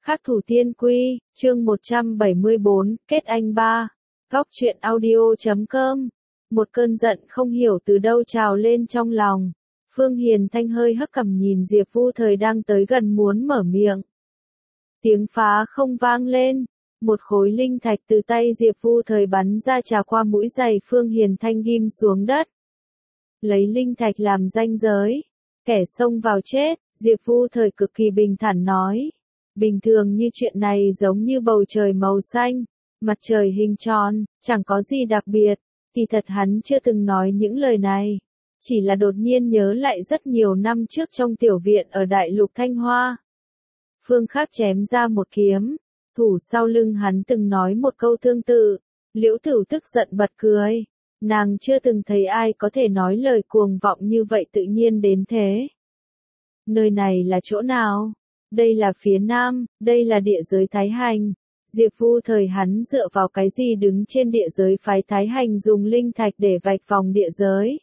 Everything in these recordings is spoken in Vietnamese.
Khắc thủ tiên quy, chương 174, kết anh ba. Góc truyện audio.com. Một cơn giận không hiểu từ đâu trào lên trong lòng. Phương Hiền Thanh hơi hất cằm nhìn Diệp Vu Thời đang tới gần muốn mở miệng. Tiếng phá không vang lên. Một khối linh thạch từ tay Diệp Vu Thời bắn ra trà qua mũi giày Phương Hiền Thanh ghim xuống đất. Lấy linh thạch làm ranh giới. Kẻ xông vào chết, Diệp Vu Thời cực kỳ bình thản nói. Bình thường như chuyện này giống như bầu trời màu xanh, mặt trời hình tròn, chẳng có gì đặc biệt. Kỳ thật hắn chưa từng nói những lời này. Chỉ là đột nhiên nhớ lại rất nhiều năm trước trong tiểu viện ở Đại Lục Thanh Hoa. Phương Khắc chém ra một kiếm. Thủ sau lưng hắn từng nói một câu tương tự. Liễu Tửu tức giận bật cười. Nàng chưa từng thấy ai có thể nói lời cuồng vọng như vậy tự nhiên đến thế. Nơi này là chỗ nào? Đây là phía nam, đây là địa giới Thái Hành. Diệp Vu Thời hắn dựa vào cái gì đứng trên địa giới phái Thái Hành dùng linh thạch để vạch vòng địa giới?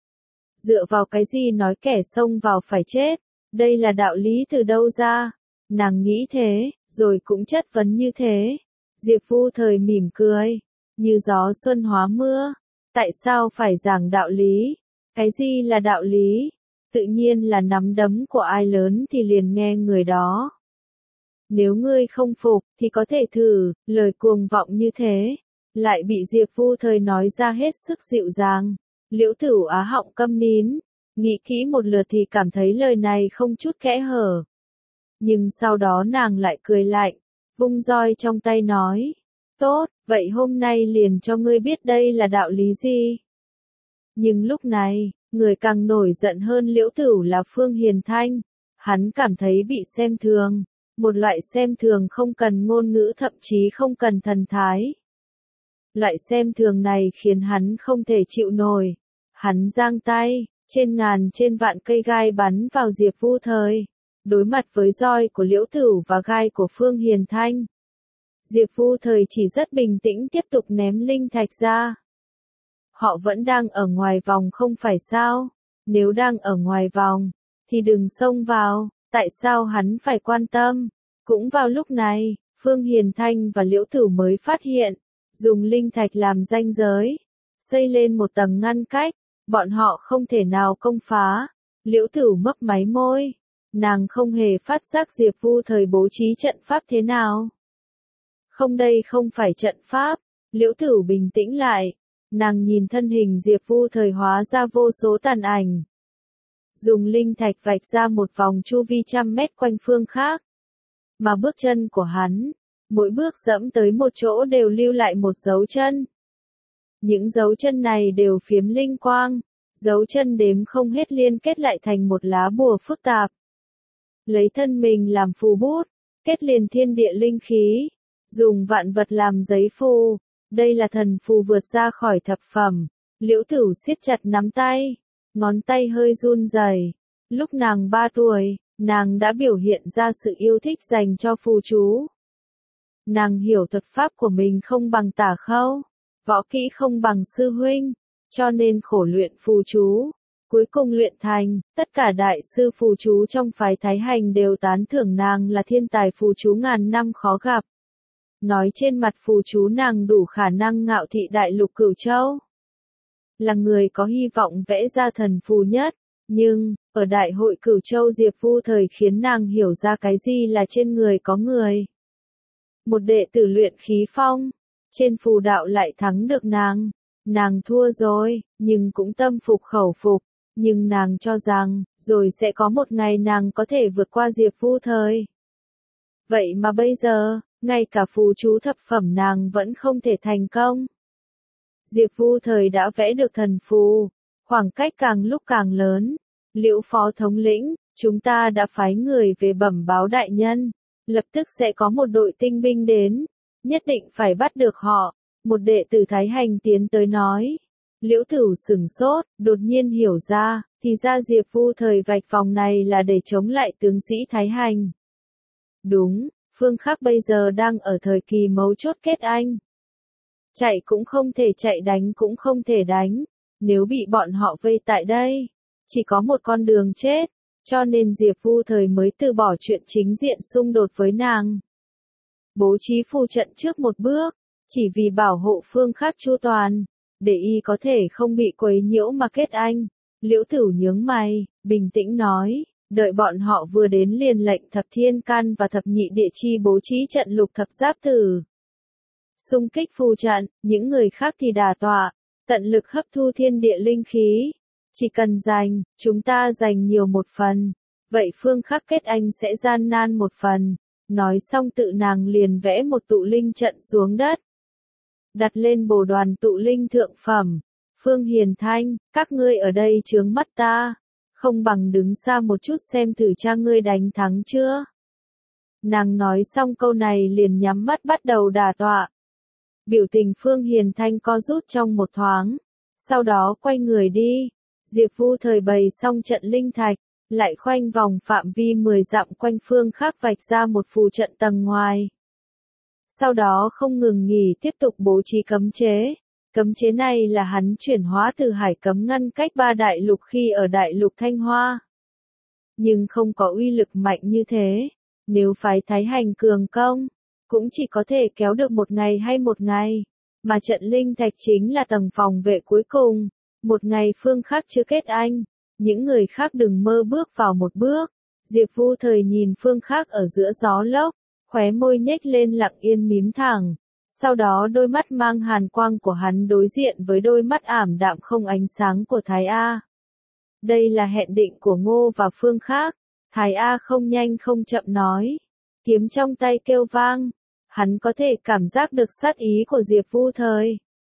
Dựa vào cái gì nói kẻ xông vào phải chết? Đây là đạo lý từ đâu ra? Nàng nghĩ thế, rồi cũng chất vấn như thế. Diệp Vu Thời mỉm cười, như gió xuân hóa mưa. Tại sao phải giảng đạo lý? Cái gì là đạo lý? Tự nhiên là nắm đấm của ai lớn thì liền nghe người đó. Nếu ngươi không phục thì có thể thử, lời cuồng vọng như thế, lại bị Diệp Vu Thời nói ra hết sức dịu dàng. Liễu Tửu á họng câm nín, nghĩ kỹ một lượt thì cảm thấy lời này không chút kẽ hở. Nhưng sau đó nàng lại cười lạnh, vung roi trong tay nói, tốt, vậy hôm nay liền cho ngươi biết đây là đạo lý gì. Nhưng lúc này, người càng nổi giận hơn Liễu Tửu là Phương Hiền Thanh. Hắn cảm thấy bị xem thường, một loại xem thường không cần ngôn ngữ thậm chí không cần thần thái. Loại xem thường này khiến hắn không thể chịu nổi. Hắn giang tay, trên ngàn trên vạn cây gai bắn vào Diệp Vu Thời. Đối mặt với roi của Liễu Tửu và gai của Phương Hiền Thanh, Diệp Vu Thời chỉ rất bình tĩnh tiếp tục ném linh thạch ra. Họ vẫn đang ở ngoài vòng không phải sao? Nếu đang ở ngoài vòng, thì đừng xông vào, tại sao hắn phải quan tâm? Cũng vào lúc này, Phương Hiền Thanh và Liễu Tửu mới phát hiện, dùng linh thạch làm ranh giới, xây lên một tầng ngăn cách, bọn họ không thể nào công phá. Liễu Tửu mấp máy môi, nàng không hề phát giác Diệp Vu Thời bố trí trận pháp thế nào. Không, đây không phải trận pháp. Liễu Tửu bình tĩnh lại. Nàng nhìn thân hình Diệp Vu Thời hóa ra vô số tàn ảnh. Dùng linh thạch vạch ra một vòng chu vi 100 mét quanh Phương Khắc. Mà bước chân của hắn, mỗi bước dẫm tới một chỗ đều lưu lại một dấu chân. Những dấu chân này đều phiếm linh quang, dấu chân đếm không hết liên kết lại thành một lá bùa phức tạp. Lấy thân mình làm phù bút, kết liền thiên địa linh khí, dùng vạn vật làm giấy phù. Đây là thần phù vượt ra khỏi thập phẩm. Liễu Tửu siết chặt nắm tay, ngón tay hơi run rẩy. Lúc nàng 3 tuổi, nàng đã biểu hiện ra sự yêu thích dành cho phù chú. Nàng hiểu thuật pháp của mình không bằng Tả Khâu, võ kỹ không bằng sư huynh, cho nên khổ luyện phù chú. Cuối cùng luyện thành, tất cả đại sư phù chú trong phái Thái Hành đều tán thưởng nàng là thiên tài phù chú ngàn năm khó gặp. Nói trên mặt phù chú nàng đủ khả năng ngạo thị Đại Lục Cửu Châu. Là người có hy vọng vẽ ra thần phù nhất, nhưng, ở Đại hội Cửu Châu Diệp Vu Thời khiến nàng hiểu ra cái gì là trên người có người. Một đệ tử luyện khí phong, trên phù đạo lại thắng được nàng. Nàng thua rồi, nhưng cũng tâm phục khẩu phục. Nhưng nàng cho rằng, rồi sẽ có một ngày nàng có thể vượt qua Diệp Vu Thời. Vậy mà bây giờ, ngay cả phù chú thập phẩm nàng vẫn không thể thành công. Diệp Vu Thời đã vẽ được thần phù, khoảng cách càng lúc càng lớn. Liễu phó thống lĩnh, chúng ta đã phái người về bẩm báo đại nhân, lập tức sẽ có một đội tinh binh đến, nhất định phải bắt được họ. Một đệ tử Thái Hành tiến tới nói. Liễu Tửu sửng sốt, đột nhiên hiểu ra, thì ra Diệp Vu Thời vạch vòng này là để chống lại tướng sĩ Thái Hành. Đúng. Phương Khắc bây giờ đang ở thời kỳ mấu chốt kết anh. Chạy cũng không thể chạy, đánh cũng không thể đánh. Nếu bị bọn họ vây tại đây, chỉ có một con đường chết. Cho nên Diệp Vu Thời mới từ bỏ chuyện chính diện xung đột với nàng. bố trí phù trận trước một bước, chỉ vì bảo hộ Phương Khắc chu toàn, để y có thể không bị quấy nhiễu mà kết anh. Liễu Tửu nhướng mày, bình tĩnh nói, đợi bọn họ vừa đến liền lệnh Thập Thiên Can và Thập Nhị Địa Chi bố trí trận lục thập giáp tử. Xung kích phù trận, những người khác thì đả tọa, tận lực hấp thu thiên địa linh khí. Chỉ cần chúng ta dành nhiều một phần, vậy Phương Khắc kết anh sẽ gian nan một phần. Nói xong tự nàng liền vẽ một tụ linh trận xuống đất. Đặt lên bồ đoàn tụ linh thượng phẩm. Phương Hiền Thanh, các ngươi ở đây chướng mắt ta. Không bằng đứng xa một chút xem thử cha ngươi đánh thắng chưa. Nàng nói xong câu này liền nhắm mắt bắt đầu đả tọa. Biểu tình Phương Hiền Thanh co rút trong một thoáng. Sau đó quay người đi. Diệp Vu Thời bày xong trận linh thạch. Lại khoanh vòng phạm vi 10 dặm quanh Phương Khắc vạch ra một phù trận tầng ngoài. Sau đó không ngừng nghỉ tiếp tục bố trí cấm chế. Cấm chế này là hắn chuyển hóa từ hải cấm ngăn cách 3 đại lục khi ở đại lục Thanh Hoa. Nhưng không có uy lực mạnh như thế. Nếu phái Thái Hành cường công, cũng chỉ có thể kéo được một ngày hay một ngày. Mà trận linh thạch chính là tầng phòng vệ cuối cùng. Một ngày Phương Khắc chưa kết anh. Những người khác đừng mơ bước vào một bước. Diệp Vu Thời nhìn Phương Khắc ở giữa gió lốc, khóe môi nhếch lên lặng yên mím thẳng. Sau đó đôi mắt mang hàn quang của hắn đối diện với đôi mắt ảm đạm không ánh sáng của Thái A. Đây là hẹn định của Ngô và Phương Khắc. Thái A không nhanh không chậm nói. Kiếm trong tay kêu vang. Hắn có thể cảm giác được sát ý của Diệp Vu Thời.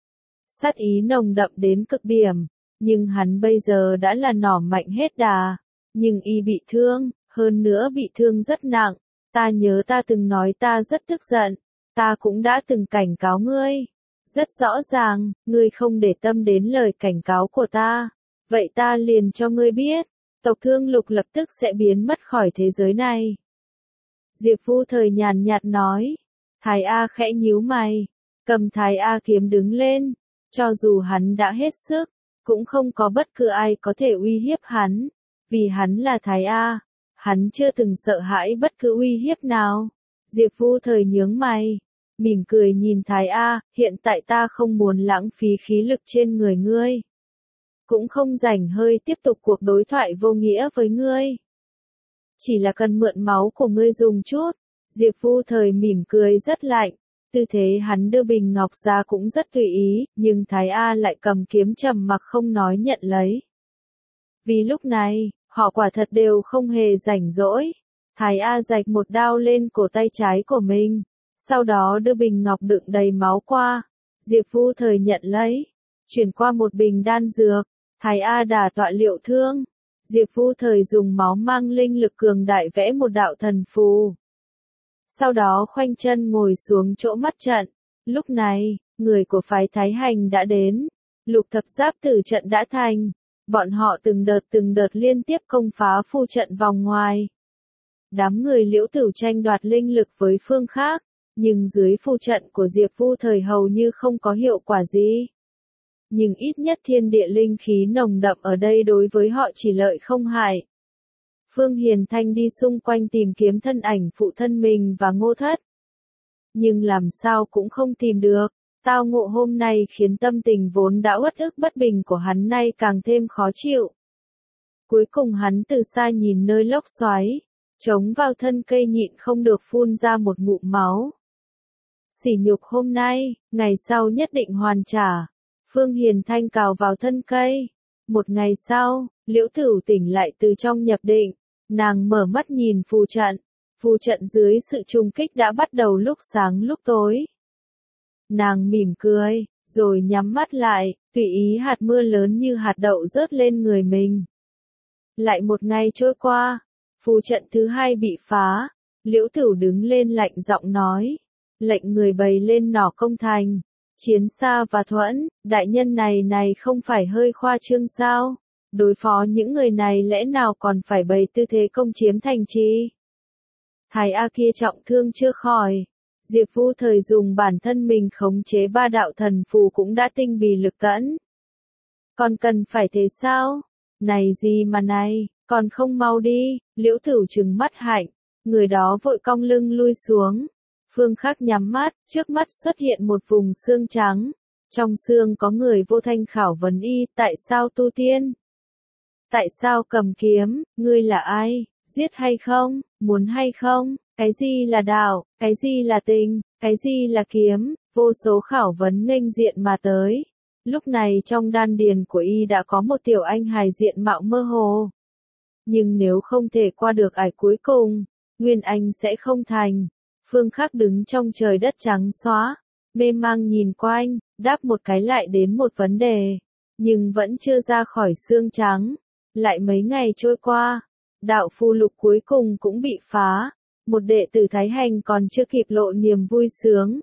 Sát ý nồng đậm đến cực điểm. Nhưng hắn bây giờ đã là nỏ mạnh hết đà. Nhưng y bị thương, hơn nữa bị thương rất nặng. Ta nhớ ta từng nói ta rất tức giận. Ta cũng đã từng cảnh cáo ngươi. Rất rõ ràng, ngươi không để tâm đến lời cảnh cáo của ta. Vậy ta liền cho ngươi biết. Tộc Thương Lục lập tức sẽ biến mất khỏi thế giới này. Diệp Vu Thời nhàn nhạt nói. Thái A khẽ nhíu mày. Cầm Thái A kiếm đứng lên. Cho dù hắn đã hết sức. Cũng không có bất cứ ai có thể uy hiếp hắn, vì hắn là Thái A, hắn chưa từng sợ hãi bất cứ uy hiếp nào. Diệp Vu Thời nhướng mày, mỉm cười nhìn Thái A, hiện tại ta không muốn lãng phí khí lực trên người ngươi. Cũng không rảnh hơi tiếp tục cuộc đối thoại vô nghĩa với ngươi. Chỉ là cần mượn máu của ngươi dùng chút. Diệp Vu Thời mỉm cười rất lạnh. Tư thế hắn đưa bình ngọc ra cũng rất tùy ý, nhưng Thái A lại cầm kiếm trầm mặc không nói nhận lấy. Vì lúc này, họ quả thật đều không hề rảnh rỗi. Thái A rạch một đao lên cổ tay trái của mình, sau đó đưa bình ngọc đựng đầy máu qua. Diệp Vu Thời nhận lấy, chuyển qua một bình đan dược. Thái A đả tọa liệu thương. Diệp Vu Thời dùng máu mang linh lực cường đại vẽ một đạo thần phù. Sau đó khoanh chân ngồi xuống chỗ mắt trận. Lúc này, người của phái Thái Hành đã đến. Lục thập giáp tử trận đã thành. Bọn họ từng đợt liên tiếp công phá phù trận vòng ngoài. Đám người Liễu Tửu tranh đoạt linh lực với Phương Khắc. Nhưng dưới phù trận của Diệp Vu Thời hầu như không có hiệu quả gì. Nhưng ít nhất thiên địa linh khí nồng đậm ở đây đối với họ chỉ lợi không hại. Phương Hiền Thanh đi xung quanh tìm kiếm thân ảnh phụ thân mình và Ngô Thất. Nhưng làm sao cũng không tìm được. Tao ngộ hôm nay khiến tâm tình vốn đã uất ức bất bình của hắn nay càng thêm khó chịu. Cuối cùng hắn từ xa nhìn nơi lốc xoáy, chống vào thân cây nhịn không được phun ra một ngụm máu. Sỉ nhục hôm nay, ngày sau nhất định hoàn trả. Phương Hiền Thanh cào vào thân cây. Một ngày sau, Liễu Tửu tỉnh lại từ trong nhập định. Nàng mở mắt nhìn phù trận dưới sự trùng kích đã bắt đầu lúc sáng lúc tối. Nàng mỉm cười, rồi nhắm mắt lại, tùy ý hạt mưa lớn như hạt đậu rớt lên người mình. Lại một ngày trôi qua, phù trận thứ hai bị phá, Liễu Tửu đứng lên lạnh giọng nói, lệnh người bày lên nỏ công thành, Chiến Sa và Thuẫn, đại nhân này không phải hơi khoa trương sao? Đối phó những người này lẽ nào còn phải bày tư thế công chiếm thành trì? Thái A kia trọng thương chưa khỏi. Diệp Vu Thời dùng bản thân mình khống chế 3 đạo thần phù cũng đã tinh bì lực tẫn. Còn cần phải thế sao? Này gì mà này, còn không mau đi. Liễu Tửu trừng mắt hạnh. Người đó vội cong lưng lui xuống. Phương Khắc nhắm mắt, trước mắt xuất hiện một vùng xương trắng. Trong xương có người vô thanh khảo vấn y, tại sao tu tiên? Tại sao cầm kiếm, ngươi là ai, giết hay không, muốn hay không, cái gì là đạo, cái gì là tình, cái gì là kiếm, vô số khảo vấn nghênh diện mà tới. Lúc này trong đan điền của y đã có một tiểu anh hài diện mạo mơ hồ. Nhưng nếu không thể qua được ải cuối cùng, Nguyên Anh sẽ không thành. Phương Khắc đứng trong trời đất trắng xóa, mê mang nhìn quanh, đáp một cái lại đến một vấn đề, nhưng vẫn chưa ra khỏi xương trắng. Lại mấy ngày trôi qua, đạo phù lục cuối cùng cũng bị phá, một đệ tử Thái Hành còn chưa kịp lộ niềm vui sướng.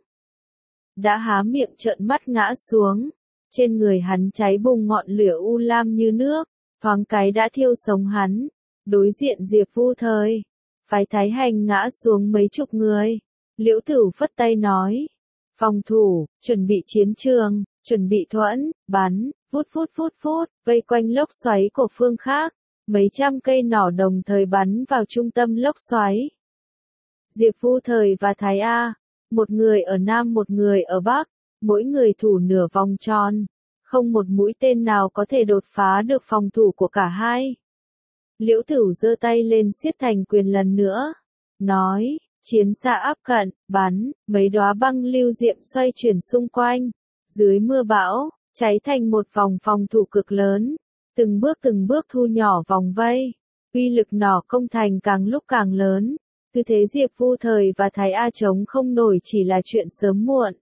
Đã há miệng trợn mắt ngã xuống, trên người hắn cháy bùng ngọn lửa u lam như nước, thoáng cái đã thiêu sống hắn. Đối diện Diệp Vu Thời, phái Thái Hành ngã xuống mấy chục người. Liễu Tửu phất tay nói, phòng thủ, chuẩn bị chiến trường, chuẩn bị thuẫn, bắn, phút, vây quanh lốc xoáy của Phương Khắc. Mấy trăm cây nỏ đồng thời bắn vào trung tâm lốc xoáy. Diệp Vu Thời và Thái A, một người ở Nam một người ở Bắc, mỗi người thủ nửa vòng tròn, không một mũi tên nào có thể đột phá được phòng thủ của cả hai. Liễu Tửu giơ tay lên siết thành quyền lần nữa, nói, chiến xa áp cận, bắn, mấy đóa băng lưu diệm xoay chuyển xung quanh, dưới mưa bão, cháy thành một vòng phòng thủ cực lớn, từng bước thu nhỏ vòng vây, uy lực nỏ công thành càng lúc càng lớn, cứ thế Diệp Vu Thời và Thái A chống không nổi chỉ là chuyện sớm muộn.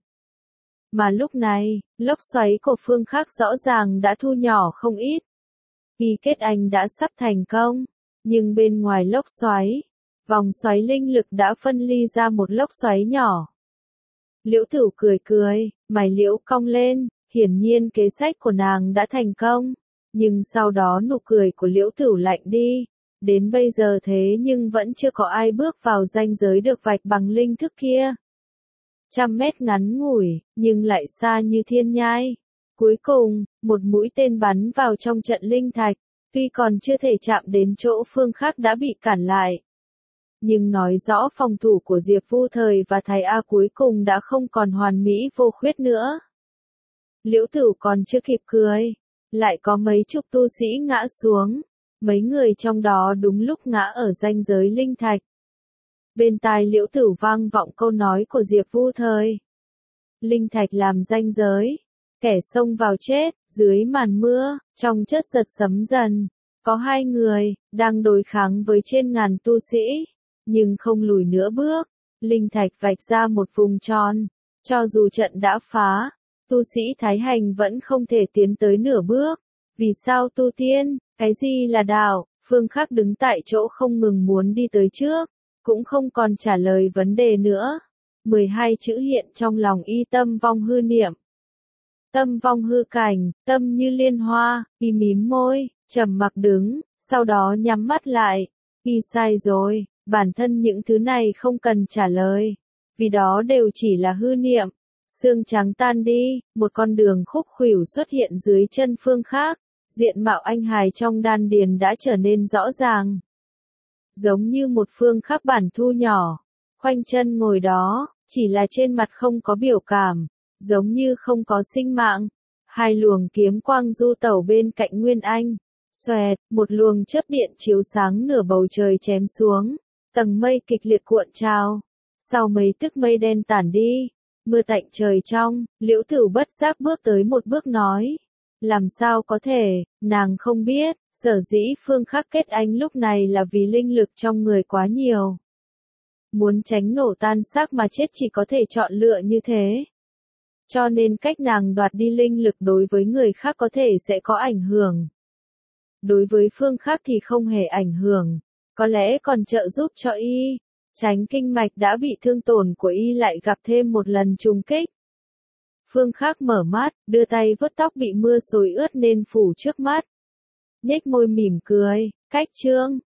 Mà lúc này, lốc xoáy của Phương Khắc rõ ràng đã thu nhỏ không ít. Khi kết anh đã sắp thành công, nhưng bên ngoài lốc xoáy, vòng xoáy linh lực đã phân ly ra một lốc xoáy nhỏ. Liễu Tửu cười, mày liễu cong lên, hiển nhiên kế sách của nàng đã thành công. Nhưng sau đó nụ cười của Liễu Tửu lạnh đi. Đến bây giờ thế nhưng vẫn chưa có ai bước vào ranh giới được vạch bằng linh thức kia. 100 mét ngắn ngủi, nhưng lại xa như thiên nhai. Cuối cùng, một mũi tên bắn vào trong trận linh thạch, tuy còn chưa thể chạm đến chỗ Phương Khắc đã bị cản lại. Nhưng nói rõ phòng thủ của Diệp Vu Thời và Thái A cuối cùng đã không còn hoàn mỹ vô khuyết nữa. Liễu Tửu còn chưa kịp cười, lại có mấy chục tu sĩ ngã xuống, mấy người trong đó đúng lúc ngã ở ranh giới linh thạch. Bên tai Liễu Tửu vang vọng câu nói của Diệp Vu Thời. Linh thạch làm ranh giới, kẻ xông vào chết, dưới màn mưa, trong chất giật sấm dần, có hai người, đang đối kháng với trên ngàn tu sĩ, nhưng không lùi nữa bước, linh thạch vạch ra một vùng tròn, cho dù trận đã phá, tu sĩ Thái Hành vẫn không thể tiến tới nửa bước. Vì sao tu tiên, cái gì là đạo? Phương Khắc đứng tại chỗ không ngừng muốn đi tới trước, cũng không còn trả lời vấn đề nữa. 12 chữ hiện trong lòng y: tâm vong hư niệm. Tâm vong hư cảnh, tâm như liên hoa, y mím môi, trầm mặc đứng, sau đó nhắm mắt lại. Y sai rồi, bản thân những thứ này không cần trả lời, vì đó đều chỉ là hư niệm. Xương trắng tan đi, một con đường khúc khuỷu xuất hiện dưới chân Phương Khắc, diện mạo anh hài trong đan điền đã trở nên rõ ràng. Giống như một Phương Khắc bản thu nhỏ, khoanh chân ngồi đó, chỉ là trên mặt không có biểu cảm, giống như không có sinh mạng. Hai luồng kiếm quang du tẩu bên cạnh Nguyên Anh, xoẹt, một luồng chớp điện chiếu sáng nửa bầu trời chém xuống, tầng mây kịch liệt cuộn trào. Sau mấy tức mây đen tản đi, mưa tạnh trời trong, Liễu Tửu bất giác bước tới một bước nói. Làm sao có thể, nàng không biết, sở dĩ Phương Khắc kết anh lúc này là vì linh lực trong người quá nhiều. Muốn tránh nổ tan xác mà chết chỉ có thể chọn lựa như thế. Cho nên cách nàng đoạt đi linh lực đối với người khác có thể sẽ có ảnh hưởng. Đối với Phương Khắc thì không hề ảnh hưởng, có lẽ còn trợ giúp cho y. Tránh kinh mạch đã bị thương tổn của y lại gặp thêm một lần trùng kích. Phương Khắc mở mắt, đưa tay vuốt tóc bị mưa xối ướt nên phủ trước mắt. Nhếch môi mỉm cười, cách chương.